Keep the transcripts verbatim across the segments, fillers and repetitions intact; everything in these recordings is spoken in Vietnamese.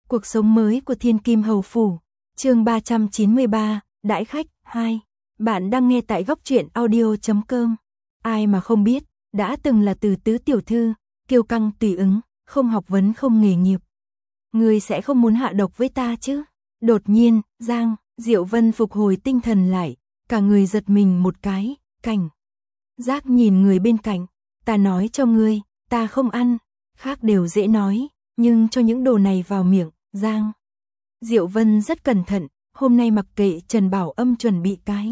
Cuộc sống mới của Thiên Kim Hầu Phủ, chương ba trăm chín mươi ba, Đãi khách hai. Bạn đang nghe tại góc truyện audio chấm com. Ai mà không biết, đã từng là Từ tứ tiểu thư, kiêu căng tùy ứng, không học vấn không nghề nghiệp. Ngươi sẽ không muốn hạ độc với ta chứ? Đột nhiên, Giang Diệu Vân phục hồi tinh thần lại, cả người giật mình một cái, cảnh giác nhìn người bên cạnh. Ta nói cho ngươi, ta không ăn, khác đều dễ nói, nhưng cho những đồ này vào miệng. Giang Diệu Vân rất cẩn thận, hôm nay mặc kệ Trần Bảo Âm chuẩn bị cái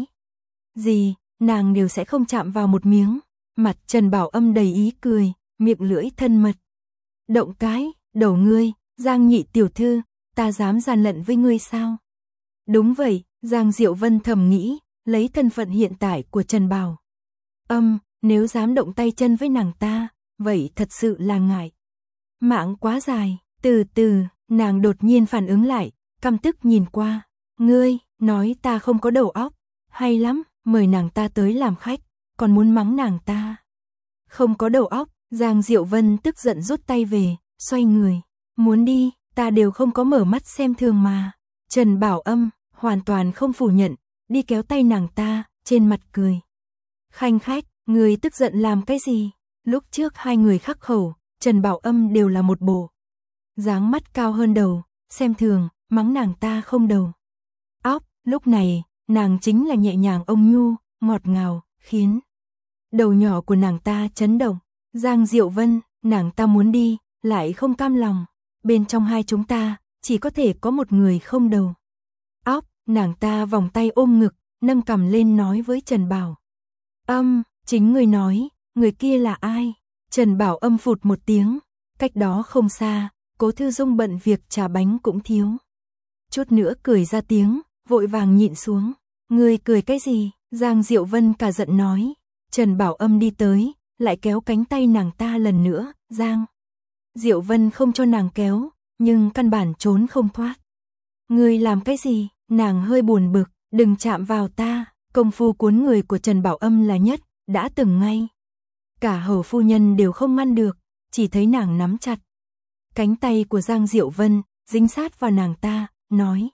gì, nàng đều sẽ không chạm vào một miếng. Mặt Trần Bảo Âm đầy ý cười, miệng lưỡi thân mật. Động cái, đầu ngươi, Giang nhị tiểu thư, ta dám gian lận với ngươi sao? Đúng vậy, Giang Diệu Vân thầm nghĩ, lấy thân phận hiện tại của Trần Bảo Âm, nếu dám động tay chân với nàng ta, vậy thật sự là ngại. Mạng quá dài, từ từ, nàng đột nhiên phản ứng lại, căm tức nhìn qua. Ngươi, nói ta không có đầu óc, hay lắm, mời nàng ta tới làm khách, còn muốn mắng nàng ta. Không có đầu óc, Giang Diệu Vân tức giận rút tay về, xoay người, muốn đi, ta đều không có mở mắt xem thường mà. Trần Bảo Âm, hoàn toàn không phủ nhận, đi kéo tay nàng ta, trên mặt cười. Khanh khách, người tức giận làm cái gì? Lúc trước hai người khắc khẩu, Trần Bảo Âm đều là một bộ dáng mắt cao hơn đầu, xem thường, mắng nàng ta không đầu óc. Lúc này, nàng chính là nhẹ nhàng ôn nhu, ngọt ngào, khiến đầu nhỏ của nàng ta chấn động. Giang Diệu Vân, nàng ta muốn đi, lại không cam lòng. Bên trong hai chúng ta, chỉ có thể có một người không đầu óc. Nàng ta vòng tay ôm ngực, nâng cằm lên nói với Trần Bảo Âm, chính người nói, người kia là ai? Trần Bảo Âm phụt một tiếng, cách đó không xa, Cố Thư Dung bận việc trà bánh cũng thiếu chút nữa cười ra tiếng, vội vàng nhịn xuống. Ngươi cười cái gì? Giang Diệu Vân cả giận nói. Trần Bảo Âm đi tới, lại kéo cánh tay nàng ta lần nữa. Giang Diệu Vân không cho nàng kéo, nhưng căn bản trốn không thoát. Ngươi làm cái gì? Nàng hơi buồn bực, đừng chạm vào ta. Công phu cuốn người của Trần Bảo Âm là nhất, đã từng ngay cả hầu phu nhân đều không ngăn được, chỉ thấy nàng nắm chặt cánh tay của Giang Diệu Vân, dính sát vào nàng ta, nói: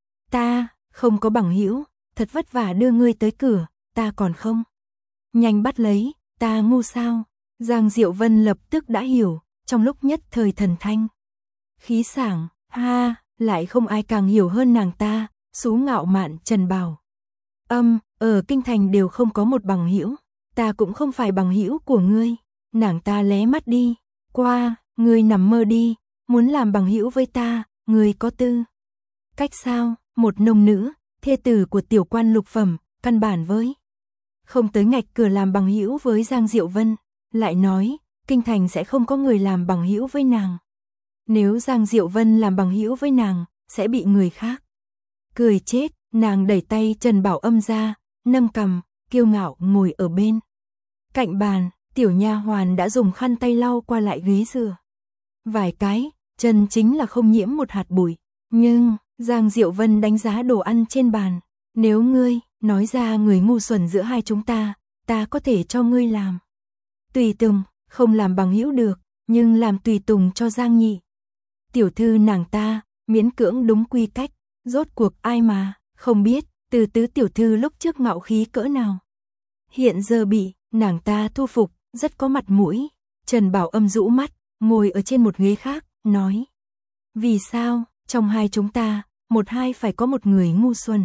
ta không có bằng hữu, thật vất vả đưa ngươi tới cửa, ta còn không nhanh bắt lấy, ta ngu sao? Giang Diệu Vân lập tức đã hiểu, trong lúc nhất thời thần thanh khí sảng, ha, lại không ai càng hiểu hơn nàng ta. Xú ngạo mạn Trần Bảo Âm, ở kinh thành đều không có một bằng hữu, ta cũng không phải bằng hữu của ngươi. Nàng ta lé mắt đi qua, ngươi nằm mơ đi, muốn làm bằng hữu với ta, ngươi có tư cách sao? Một nông nữ, thê tử của tiểu quan lục phẩm, căn bản với không tới ngạch cửa làm bằng hữu với Giang Diệu Vân, lại nói kinh thành sẽ không có người làm bằng hữu với nàng. Nếu Giang Diệu Vân làm bằng hữu với nàng, sẽ bị người khác cười chết. Nàng đẩy tay Trần Bảo Âm ra, nâng cằm, kiêu ngạo ngồi ở bên cạnh bàn. Tiểu nha hoàn đã dùng khăn tay lau qua lại ghế dựa vài cái, chân chính là không nhiễm một hạt bụi. Nhưng Giang Diệu Vân đánh giá đồ ăn trên bàn. Nếu ngươi nói ra người ngu xuẩn giữa hai chúng ta, ta có thể cho ngươi làm tùy tùng, không làm bằng hữu được, nhưng làm tùy tùng cho Giang nhị tiểu thư nàng ta, miễn cưỡng đúng quy cách. Rốt cuộc ai mà không biết Từ tứ tiểu thư lúc trước ngạo khí cỡ nào, hiện giờ bị nàng ta thu phục, rất có mặt mũi. Trần Bảo Âm rũ mắt, ngồi ở trên một ghế khác, nói: vì sao, trong hai chúng ta, một hai phải có một người ngu xuẩn?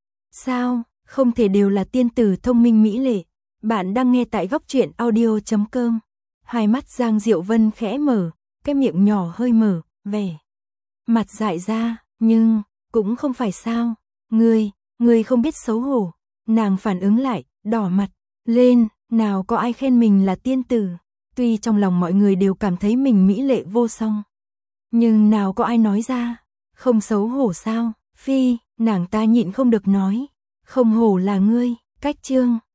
Sao, không thể đều là tiên tử thông minh mỹ lệ? Bạn đang nghe tại góc truyện audio chấm com. Hai mắt Giang Diệu Vân khẽ mở, cái miệng nhỏ hơi mở, vẻ mặt dại ra, nhưng cũng không phải sao? Ngươi, ngươi không biết xấu hổ. Nàng phản ứng lại, đỏ mặt lên, nào có ai khen mình là tiên tử. Tuy trong lòng mọi người đều cảm thấy mình mỹ lệ vô song, nhưng nào có ai nói ra. Không xấu hổ sao? Phi, nàng ta nhịn không được nói. Không hổ là ngươi. Cách chương